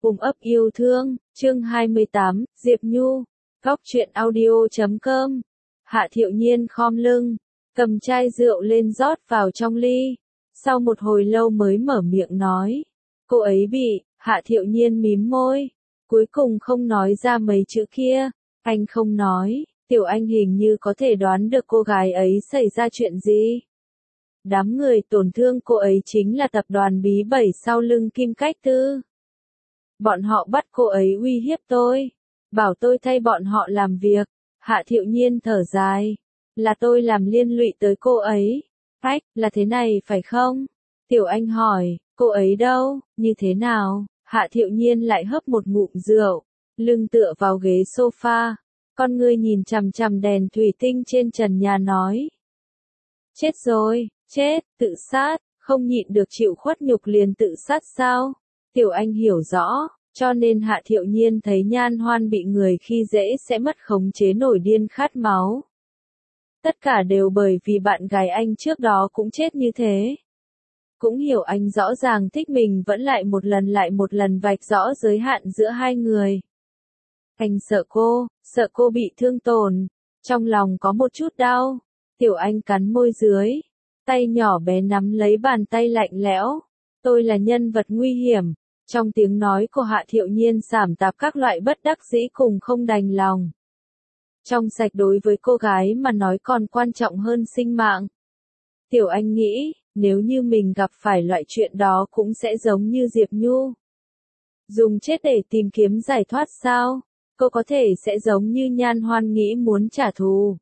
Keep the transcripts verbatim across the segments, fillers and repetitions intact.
Cùng ấp yêu thương, chương hai mươi tám, Diệp Nhu, góc truyện audio chấm com. Hạ Thiệu Nhiên khom lưng, cầm chai rượu lên rót vào trong ly. Sau một hồi lâu mới mở miệng nói. Cô ấy bị, Hạ Thiệu Nhiên mím môi. Cuối cùng không nói ra mấy chữ kia. Anh không nói, Tiểu Anh hình như có thể đoán được cô gái ấy xảy ra chuyện gì. Đám người tổn thương cô ấy chính là tập đoàn bí bảy sau lưng Kim Cách Tư. Bọn họ bắt cô ấy uy hiếp tôi, bảo tôi thay bọn họ làm việc. Hạ Thiệu Nhiên thở dài, là tôi làm liên lụy tới cô ấy. Ách, là thế này phải không? Tiểu Anh hỏi, cô ấy đâu, như thế nào? Hạ Thiệu Nhiên lại hớp một ngụm rượu, lưng tựa vào ghế sofa, con ngươi nhìn chằm chằm đèn thủy tinh trên trần nhà nói. Chết rồi, chết, tự sát, không nhịn được chịu khuất nhục liền tự sát sao? Tiểu Anh hiểu rõ, cho nên Hạ Thiệu Nhiên thấy Nhan Hoan bị người khi dễ sẽ mất khống chế nổi điên khát máu. Tất cả đều bởi vì bạn gái anh trước đó cũng chết như thế. Cũng hiểu anh rõ ràng thích mình vẫn lại một lần lại một lần vạch rõ giới hạn giữa hai người. Anh sợ cô, sợ cô bị thương tổn, trong lòng có một chút đau. Tiểu Anh cắn môi dưới, tay nhỏ bé nắm lấy bàn tay lạnh lẽo. Tôi là nhân vật nguy hiểm. Trong tiếng nói của Hạ Thiệu Nhiên sảm tạp các loại bất đắc dĩ cùng không đành lòng. Trong sạch đối với cô gái mà nói còn quan trọng hơn sinh mạng. Tiểu Anh nghĩ, nếu như mình gặp phải loại chuyện đó cũng sẽ giống như Diệp Nhu. Dùng chết để tìm kiếm giải thoát sao? Cô có thể sẽ giống như Nhan Hoan nghĩ muốn trả thù.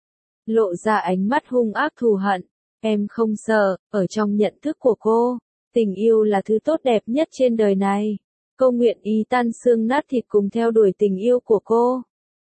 Lộ ra ánh mắt hung ác thù hận. Em không sợ, ở trong nhận thức của cô. Tình yêu là thứ tốt đẹp nhất trên đời này. Cô nguyện ý tan xương nát thịt cùng theo đuổi tình yêu của cô.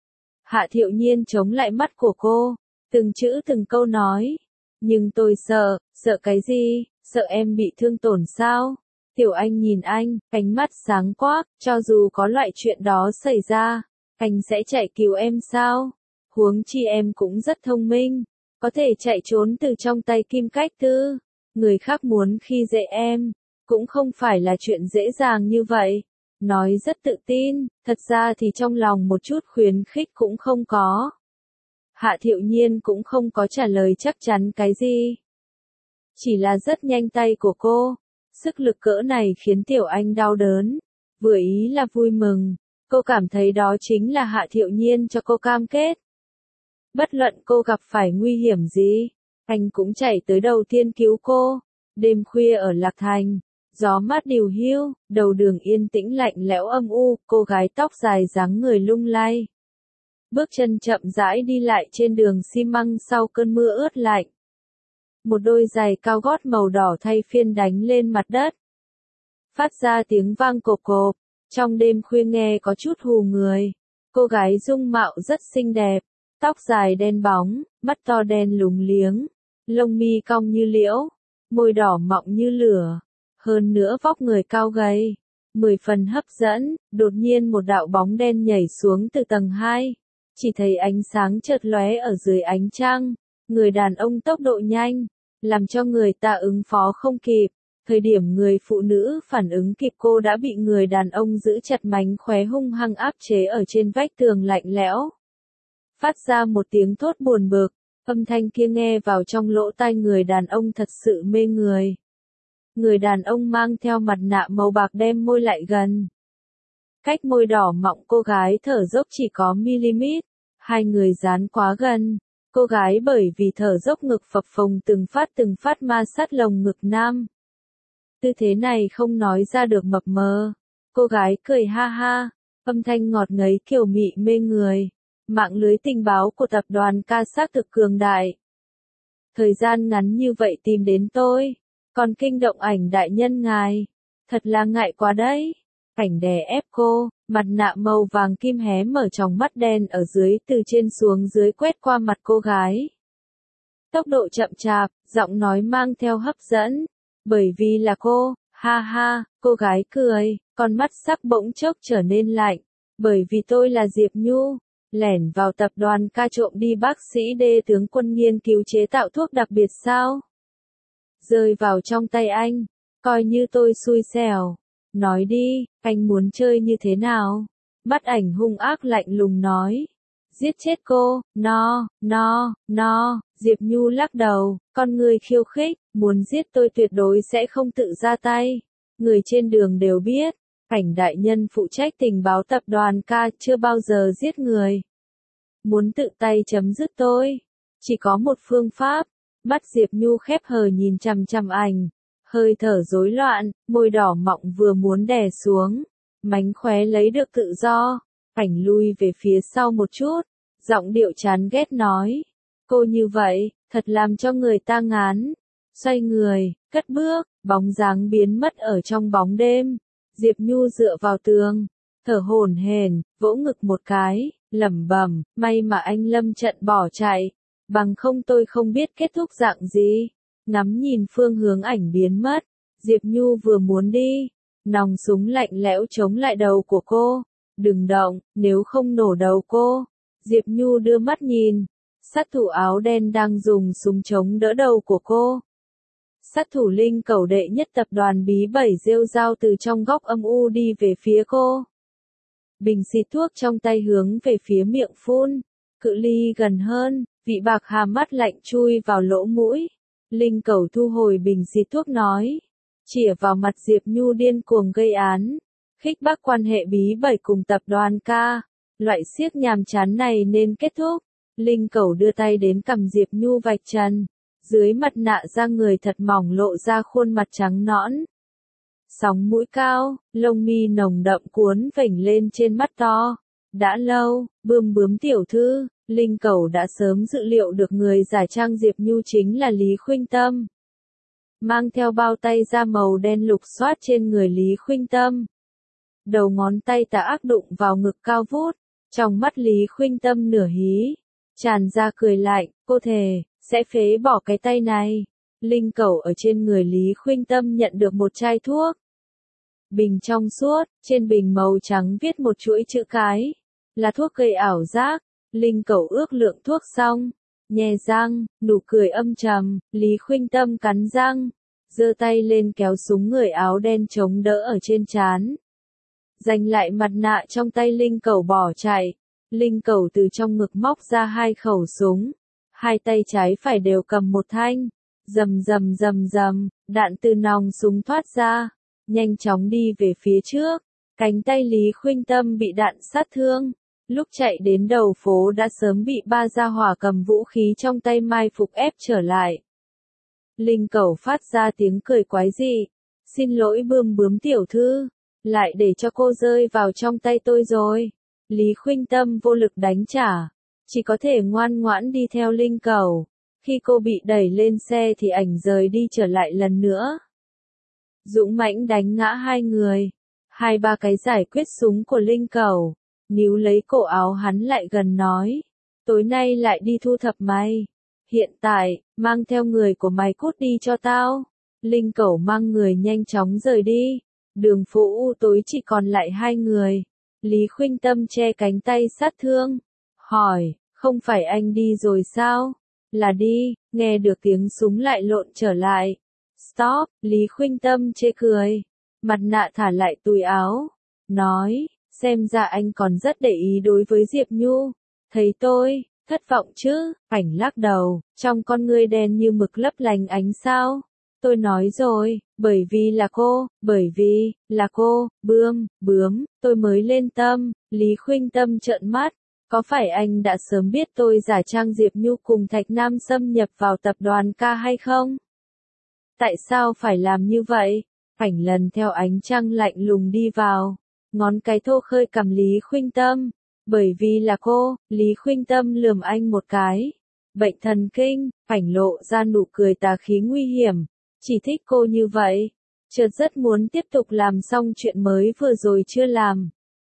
Hạ Thiệu Nhiên chống lại mắt của cô, từng chữ từng câu nói. Nhưng tôi sợ, sợ cái gì, sợ em bị thương tổn sao? Tiểu Anh nhìn anh, ánh mắt sáng quắc, cho dù có loại chuyện đó xảy ra, anh sẽ chạy cứu em sao? Huống chi em cũng rất thông minh, có thể chạy trốn từ trong tay Kim Cách Tư. Người khác muốn khi dễ em, cũng không phải là chuyện dễ dàng như vậy. Nói rất tự tin, thật ra thì trong lòng một chút khuyến khích cũng không có. Hạ Thiệu Nhiên cũng không có trả lời chắc chắn cái gì. Chỉ là rất nhanh tay của cô, sức lực cỡ này khiến Tiểu Anh đau đớn. Vừa ý là vui mừng, cô cảm thấy đó chính là Hạ Thiệu Nhiên cho cô cam kết. Bất luận cô gặp phải nguy hiểm gì, anh cũng chạy tới đầu tiên cứu cô. Đêm khuya ở Lạc Thành, gió mát điều hiu, đầu đường yên tĩnh lạnh lẽo âm u, cô gái tóc dài dáng người lung lay. Bước chân chậm rãi đi lại trên đường xi măng sau cơn mưa ướt lạnh. Một đôi giày cao gót màu đỏ thay phiên đánh lên mặt đất. Phát ra tiếng vang cộp cộp, trong đêm khuya nghe có chút hù người. Cô gái dung mạo rất xinh đẹp, tóc dài đen bóng, mắt to đen lúng liếng, lông mi cong như liễu, môi đỏ mọng như lửa, hơn nữa vóc người cao gầy, mười phần hấp dẫn. Đột nhiên một đạo bóng đen nhảy xuống từ tầng hai, chỉ thấy ánh sáng chợt lóe ở dưới ánh trăng, người đàn ông tốc độ nhanh, làm cho người ta ứng phó không kịp. Thời điểm người phụ nữ phản ứng kịp cô đã bị người đàn ông giữ chặt mánh khóe hung hăng áp chế ở trên vách tường lạnh lẽo. Phát ra một tiếng thốt buồn bực, âm thanh kia nghe vào trong lỗ tai người đàn ông thật sự mê người. Người đàn ông mang theo mặt nạ màu bạc đem môi lại gần. Cách môi đỏ mọng cô gái thở dốc chỉ có mi-li-mét, hai người dán quá gần. Cô gái bởi vì thở dốc ngực phập phồng từng phát từng phát ma sát lồng ngực nam. Tư thế này không nói ra được mập mờ. Cô gái cười ha ha, âm thanh ngọt ngấy kiều mị mê người. Mạng lưới tình báo của tập đoàn ca xác thực cường đại. Thời gian ngắn như vậy tìm đến tôi, còn kinh động ảnh đại nhân ngài. Thật là ngại quá đấy. Cảnh đè ép cô, mặt nạ màu vàng kim hé mở tròng mắt đen ở dưới từ trên xuống dưới quét qua mặt cô gái. Tốc độ chậm chạp, giọng nói mang theo hấp dẫn. Bởi vì là cô, ha ha, cô gái cười, con mắt sắc bỗng chốc trở nên lạnh. Bởi vì tôi là Diệp Nhu. Lẻn vào tập đoàn ca trộm đi bác sĩ đê tướng quân nghiên cứu chế tạo thuốc đặc biệt sao? Rơi vào trong tay anh, coi như tôi xui xẻo. nói đi, anh muốn chơi như thế nào? Mắt ảnh hung ác lạnh lùng nói. Giết chết cô, no, no, no, Diệp Nhu lắc đầu, con người khiêu khích, muốn giết tôi tuyệt đối sẽ không tự ra tay. Người trên đường đều biết, Cảnh đại nhân phụ trách tình báo tập đoàn ca chưa bao giờ giết người. Muốn tự tay chấm dứt tôi, chỉ có một phương pháp. Mắt Diệp Nhu khép hờ nhìn chằm chằm ảnh, hơi thở rối loạn, môi đỏ mọng vừa muốn đè xuống, mánh khóe lấy được tự do. Ảnh lui về phía sau một chút, giọng điệu chán ghét nói, cô như vậy, thật làm cho người ta ngán. Xoay người, cất bước, bóng dáng biến mất ở trong bóng đêm. Diệp Nhu dựa vào tường, thở hổn hển, vỗ ngực một cái, lẩm bẩm, may mà anh lâm trận bỏ chạy, bằng không tôi không biết kết thúc dạng gì. Ngắm nhìn phương hướng ảnh biến mất, Diệp Nhu vừa muốn đi, nòng súng lạnh lẽo chống lại đầu của cô. Đừng động, nếu không nổ đầu cô. Diệp Nhu đưa mắt nhìn, sát thủ áo đen đang dùng súng chống đỡ đầu của cô. Sát thủ Linh Cẩu đệ nhất tập đoàn bí bảy rêu rao từ trong góc âm u đi về phía cô. Bình xịt thuốc trong tay hướng về phía miệng phun, cự ly gần hơn, vị bạc hà mắt lạnh chui vào lỗ mũi. Linh Cẩu thu hồi bình xịt thuốc nói, chĩa vào mặt Diệp Nhu điên cuồng gây án, khích bác quan hệ bí bảy cùng tập đoàn ca, loại siếc nhàm chán này nên kết thúc. Linh Cẩu đưa tay đến cằm Diệp Nhu vạch trần, dưới mặt nạ da người thật mỏng lộ ra khuôn mặt trắng nõn. Sóng mũi cao, lông mi nồng đậm cuốn vểnh lên trên mắt to. Đã lâu, Bươm Bướm tiểu thư, Linh Cẩu đã sớm dự liệu được người giả trang Diệp Nhu chính là Lý Khuynh Tâm. Mang theo bao tay da màu đen lục xoát trên người Lý Khuynh Tâm. Đầu ngón tay tà ác đụng vào ngực cao vút, trong mắt Lý Khuynh Tâm nửa hí, tràn ra cười lạnh, cô thề, sẽ phế bỏ cái tay này. Linh Cẩu ở trên người Lý Khuynh Tâm nhận được một chai thuốc. Bình trong suốt, trên bình màu trắng viết một chuỗi chữ cái, là thuốc gây ảo giác. Linh Cẩu ước lượng thuốc xong, nhè răng, nụ cười âm trầm, Lý Khuynh Tâm cắn răng, giơ tay lên kéo súng người áo đen chống đỡ ở trên trán. Giành lại mặt nạ trong tay Linh Cẩu bỏ chạy. Linh Cẩu từ trong ngực móc ra hai khẩu súng, hai tay trái phải đều cầm một thanh. Rầm rầm rầm rầm, đạn từ nòng súng thoát ra, nhanh chóng đi về phía trước. Cánh tay Lý Khuynh Tâm bị đạn sát thương, lúc chạy đến đầu phố đã sớm bị ba gia hỏa cầm vũ khí trong tay mai phục ép trở lại. Linh Cẩu phát ra tiếng cười quái dị, xin lỗi Bươm Bướm tiểu thư, lại để cho cô rơi vào trong tay tôi rồi. Lý Khuynh Tâm vô lực đánh trả, chỉ có thể ngoan ngoãn đi theo Linh Cẩu. Khi cô bị đẩy lên xe thì ảnh rời đi trở lại lần nữa. Dũng mãnh đánh ngã hai người, hai ba cái giải quyết súng của Linh Cẩu, níu lấy cổ áo hắn lại gần nói, tối nay lại đi thu thập mày. Hiện tại, mang theo người của mày cút đi cho tao. Linh Cẩu mang người nhanh chóng rời đi. Đường phố u tối chỉ còn lại hai người. Lý Khuynh Tâm che cánh tay sát thương, hỏi, không phải anh đi rồi sao? Là đi, nghe được tiếng súng lại lộn trở lại. Stop, Lý Khuynh Tâm chê cười, mặt nạ thả lại túi áo, nói, xem ra anh còn rất để ý đối với Diệp Nhu. Thấy tôi, thất vọng chứ? Ảnh lắc đầu, trong con ngươi đen như mực lấp lánh ánh sao. Tôi nói rồi, bởi vì là cô, bởi vì, là cô, Bươm, Bướm, tôi mới lên tâm. Lý Khuynh Tâm trợn mắt, có phải anh đã sớm biết tôi giả trang Diệp Nhu cùng Thạch Nam xâm nhập vào tập đoàn ca hay không? Tại sao phải làm như vậy? Ảnh lần theo ánh trăng lạnh lùng đi vào, ngón cái thô khơi cầm Lý Khuynh Tâm. Bởi vì là cô, Lý Khuynh Tâm lườm anh một cái. Bệnh thần kinh, Ảnh lộ ra nụ cười tà khí nguy hiểm. Chỉ thích cô như vậy. Chợt rất muốn tiếp tục làm xong chuyện mới vừa rồi chưa làm.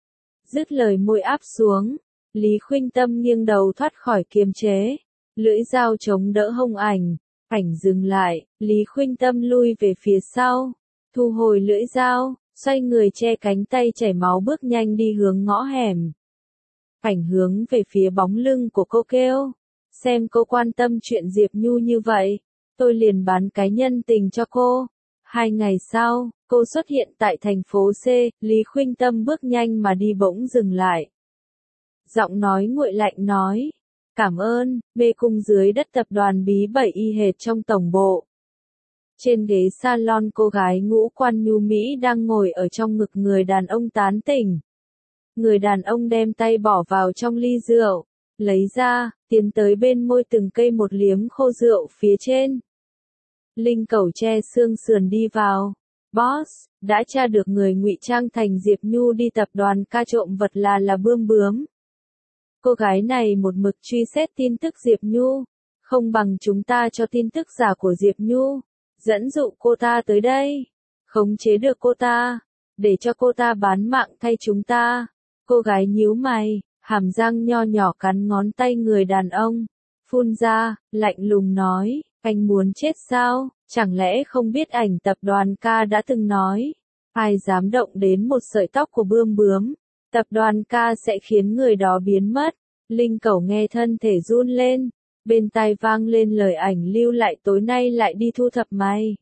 Dứt lời môi áp xuống, Lý Khuynh Tâm nghiêng đầu thoát khỏi kiềm chế. Lưỡi dao chống đỡ hông ảnh. Ảnh dừng lại, Lý Khuynh Tâm lui về phía sau. Thu hồi lưỡi dao, xoay người che cánh tay chảy máu bước nhanh đi hướng ngõ hẻm. Ảnh hướng về phía bóng lưng của cô kêu. Xem cô quan tâm chuyện Diệp Nhu như vậy, tôi liền bán cái nhân tình cho cô. Hai ngày sau, cô xuất hiện tại thành phố C, Lý Khuynh Tâm bước nhanh mà đi bỗng dừng lại. Giọng nói nguội lạnh nói, cảm ơn, mê cung dưới đất tập đoàn bí bảy y hệt trong tổng bộ. Trên ghế salon cô gái ngũ quan nhu mỹ đang ngồi ở trong ngực người đàn ông tán tỉnh. Người đàn ông đem tay bỏ vào trong ly rượu, lấy ra, tiến tới bên môi từng cây một liếm khô rượu phía trên. Linh Cẩu che xương sườn đi vào. Boss, đã tra được người ngụy trang thành Diệp Nhu đi tập đoàn ca trộm vật là là Bươm Bướm. Cô gái này một mực truy xét tin tức Diệp Nhu, không bằng chúng ta cho tin tức giả của Diệp Nhu, dẫn dụ cô ta tới đây, khống chế được cô ta, để cho cô ta bán mạng thay chúng ta. Cô gái nhíu mày, hàm răng nho nhỏ cắn ngón tay người đàn ông, phun ra, lạnh lùng nói, anh muốn chết sao, chẳng lẽ không biết ảnh tập đoàn ca đã từng nói, ai dám động đến một sợi tóc của Bươm Bướm, tập đoàn ca sẽ khiến người đó biến mất. Linh Cẩu nghe thân thể run lên, bên tai vang lên lời ảnh lưu lại tối nay lại đi thu thập mày.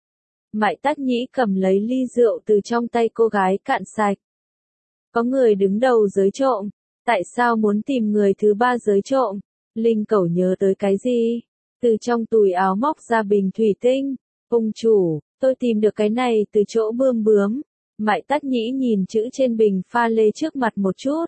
Mại Tắc Nhĩ cầm lấy ly rượu từ trong tay cô gái cạn sạch. Có người đứng đầu giới trộm, tại sao muốn tìm người thứ ba giới trộm? Linh Cẩu nhớ tới cái gì? Từ trong túi áo móc ra bình thủy tinh. Ông chủ, tôi tìm được cái này từ chỗ Bươm Bướm. Mại Tắc Nhĩ nhìn chữ trên bình pha lê trước mặt một chút.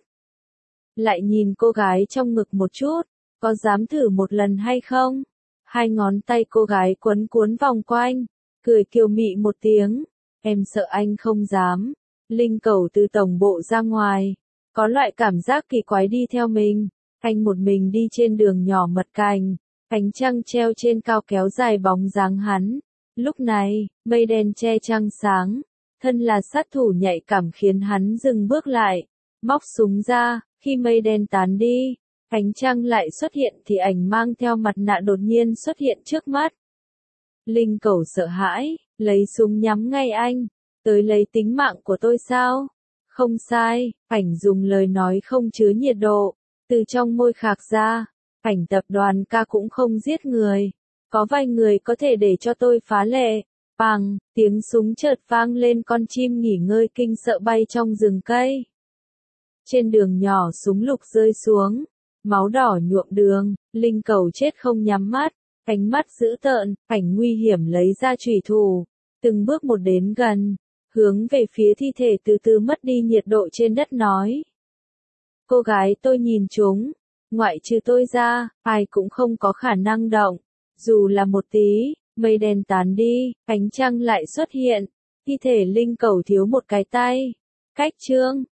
Lại nhìn cô gái trong ngực một chút. Có dám thử một lần hay không? Hai ngón tay cô gái quấn cuốn vòng quanh. Cười kiều mị một tiếng. Em sợ anh không dám. Linh Cẩu từ tổng bộ ra ngoài. Có loại cảm giác kỳ quái đi theo mình. Anh một mình đi trên đường nhỏ mật cành. Ánh trăng treo trên cao kéo dài bóng dáng hắn. Lúc này, mây đen che trăng sáng. Thân là sát thủ nhạy cảm khiến hắn dừng bước lại. Móc súng ra, khi mây đen tán đi. Ánh trăng lại xuất hiện thì ảnh mang theo mặt nạ đột nhiên xuất hiện trước mắt. Linh Cẩu sợ hãi, lấy súng nhắm ngay anh. Tới lấy tính mạng của tôi sao? Không sai, ảnh dùng lời nói không chứa nhiệt độ. Từ trong môi khạc ra, ảnh tập đoàn ca cũng không giết người. Có vài người có thể để cho tôi phá lệ. Bang, tiếng súng chợt vang lên, con chim nghỉ ngơi kinh sợ bay trong rừng cây. Trên đường nhỏ súng lục rơi xuống. Máu đỏ nhuộm đường, Linh Cẩu chết không nhắm mắt. Ánh mắt dữ tợn, ảnh nguy hiểm lấy ra chủy thủ. Từng bước một đến gần. Hướng về phía thi thể từ từ mất đi nhiệt độ trên đất nói. Cô gái tôi nhìn chúng. Ngoại trừ tôi ra, ai cũng không có khả năng động. Dù là một tí, mây đen tán đi, ánh trăng lại xuất hiện. Thi thể Linh Cẩu thiếu một cái tay. Cách chương.